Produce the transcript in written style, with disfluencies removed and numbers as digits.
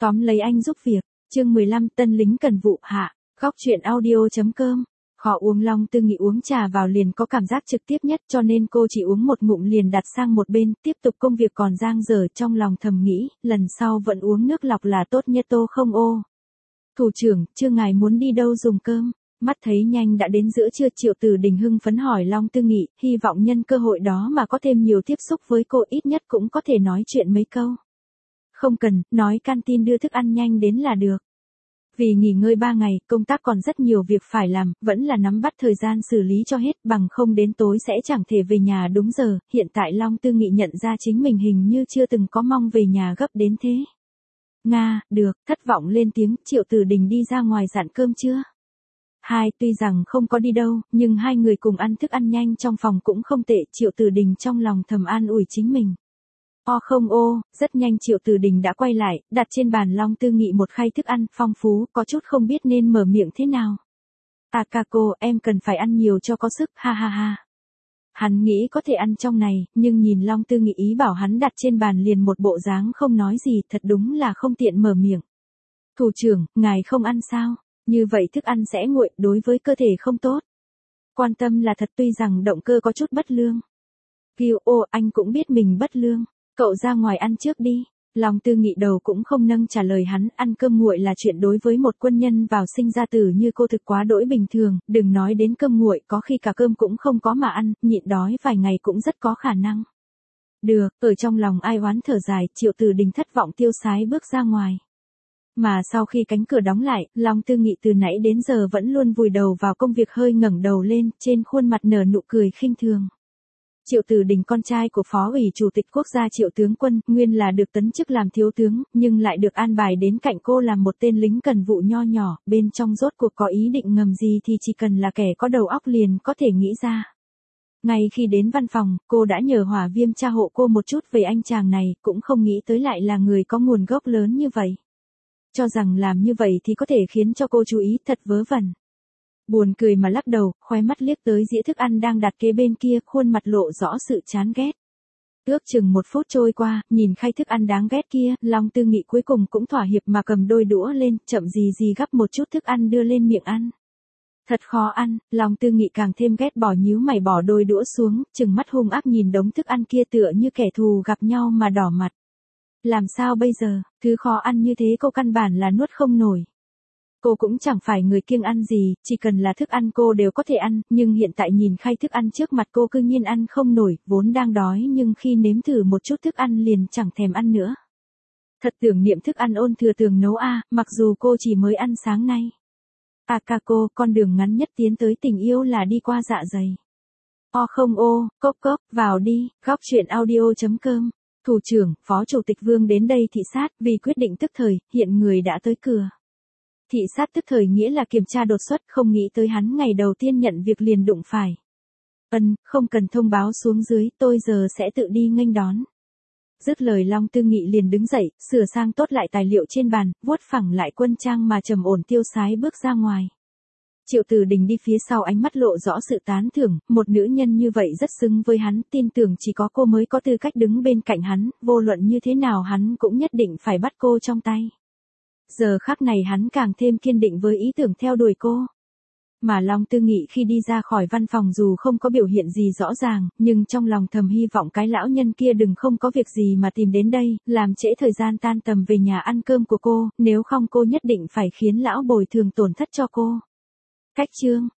Tóm lấy anh giúp việc, chương 15 tân lính cần vụ hạ, góc chuyện audio.com. Họ uống Long Tư Nghị uống trà vào liền có cảm giác trực tiếp nhất cho nên cô chỉ uống một ngụm liền đặt sang một bên, tiếp tục công việc còn dang dở trong lòng thầm nghĩ, lần sau vẫn uống nước lọc là tốt nhất tô không ô. Thủ trưởng, chưa ngài muốn đi đâu dùng cơm? Mắt thấy nhanh đã đến giữa trưa, Triệu Tử Đình hưng phấn hỏi Long Tư Nghị, hy vọng nhân cơ hội đó mà có thêm nhiều tiếp xúc với cô, ít nhất cũng có thể nói chuyện mấy câu. Không cần, nói canteen đưa thức ăn nhanh đến là được. Vì nghỉ ngơi 3 ngày, công tác còn rất nhiều việc phải làm, vẫn là nắm bắt thời gian xử lý cho hết, bằng không đến tối sẽ chẳng thể về nhà đúng giờ. Hiện tại Long Tư Nghị nhận ra chính mình hình như chưa từng có mong về nhà gấp đến thế. Nga, được, thất vọng lên tiếng. Triệu Tử Đình đi ra ngoài dặn cơm chưa? Tuy rằng không có đi đâu, nhưng hai người cùng ăn thức ăn nhanh trong phòng cũng không tệ. Triệu Tử Đình trong lòng thầm an ủi chính mình. Không ô, rất nhanh Triệu Tử Đình đã quay lại, đặt trên bàn Long Tư Nghị một khay thức ăn phong phú, có chút không biết nên mở miệng thế nào. Cô, em cần phải ăn nhiều cho có sức, ha ha ha. Hắn nghĩ có thể ăn trong này, nhưng nhìn Long Tư Nghị ý bảo hắn đặt trên bàn liền một bộ dáng không nói gì, thật đúng là không tiện mở miệng. Thủ trưởng, ngài không ăn sao? Như vậy thức ăn sẽ nguội, đối với cơ thể không tốt. Quan tâm là thật, tuy rằng động cơ có chút bất lương. Anh cũng biết mình bất lương. Cậu ra ngoài ăn trước đi. Long Tư Nghị đầu cũng không nâng trả lời hắn, ăn cơm nguội là chuyện đối với một quân nhân vào sinh ra tử như cô thực quá đỗi bình thường, đừng nói đến cơm nguội, có khi cả cơm cũng không có mà ăn, nhịn đói vài ngày cũng rất có khả năng. Được, ở trong lòng ai oán thở dài, Triệu Tử Đình thất vọng tiêu sái bước ra ngoài. Mà sau khi cánh cửa đóng lại, Long Tư Nghị từ nãy đến giờ vẫn luôn vùi đầu vào công việc, hơi ngẩng đầu lên, trên khuôn mặt nở nụ cười khinh thường. Triệu Tử Đình con trai của Phó ủy Chủ tịch Quốc gia Triệu Tướng Quân, nguyên là được tấn chức làm thiếu tướng, nhưng lại được an bài đến cạnh cô làm một tên lính cần vụ nho nhỏ, bên trong rốt cuộc có ý định ngầm gì thì chỉ cần là kẻ có đầu óc liền có thể nghĩ ra. Ngay khi đến văn phòng, cô đã nhờ Hỏa Viêm tra hộ cô một chút về anh chàng này, cũng không nghĩ tới lại là người có nguồn gốc lớn như vậy. Cho rằng làm như vậy thì có thể khiến cho cô chú ý, thật vớ vẩn. Buồn cười mà lắc đầu, khóe mắt liếc tới dĩa thức ăn đang đặt kế bên kia, khuôn mặt lộ rõ sự chán ghét. Ước chừng 1 phút trôi qua, nhìn khay thức ăn đáng ghét kia, Long Tư Nghị cuối cùng cũng thỏa hiệp mà cầm đôi đũa lên, chậm gì gắp một chút thức ăn đưa lên miệng ăn. Thật khó ăn, Long Tư Nghị càng thêm ghét bỏ, nhíu mày bỏ đôi đũa xuống, trừng mắt hung ác nhìn đống thức ăn kia tựa như kẻ thù gặp nhau mà đỏ mặt. Làm sao bây giờ, thứ khó ăn như thế cô căn bản là nuốt không nổi. Cô cũng chẳng phải người kiêng ăn gì, chỉ cần là thức ăn cô đều có thể ăn, nhưng hiện tại nhìn khay thức ăn trước mặt cô cư nhiên ăn không nổi, vốn đang đói nhưng khi nếm thử một chút thức ăn liền chẳng thèm ăn nữa. Thật tưởng niệm thức ăn ôn thừa tường nấu mặc dù cô chỉ mới ăn sáng nay. Cô, con đường ngắn nhất tiến tới tình yêu là đi qua dạ dày. Cốc, vào đi, góc chuyện audio.com. Thủ trưởng, Phó Chủ tịch Vương đến đây thị sát, vì quyết định tức thời, hiện người đã tới cửa. Thị sát tức thời nghĩa là kiểm tra đột xuất, không nghĩ tới hắn ngày đầu tiên nhận việc liền đụng phải. Không cần thông báo xuống dưới, tôi giờ sẽ tự đi nghênh đón. Dứt lời Long Tư Nghị liền đứng dậy, sửa sang tốt lại tài liệu trên bàn, vuốt phẳng lại quân trang mà trầm ổn tiêu sái bước ra ngoài. Triệu Tử Đình đi phía sau, ánh mắt lộ rõ sự tán thưởng, một nữ nhân như vậy rất xứng với hắn, tin tưởng chỉ có cô mới có tư cách đứng bên cạnh hắn, vô luận như thế nào hắn cũng nhất định phải bắt cô trong tay. Giờ khắc này hắn càng thêm kiên định với ý tưởng theo đuổi cô. Mà Long Tư Nghị khi đi ra khỏi văn phòng dù không có biểu hiện gì rõ ràng, nhưng trong lòng thầm hy vọng cái lão nhân kia đừng không có việc gì mà tìm đến đây, làm trễ thời gian tan tầm về nhà ăn cơm của cô, nếu không cô nhất định phải khiến lão bồi thường tổn thất cho cô. Cách chương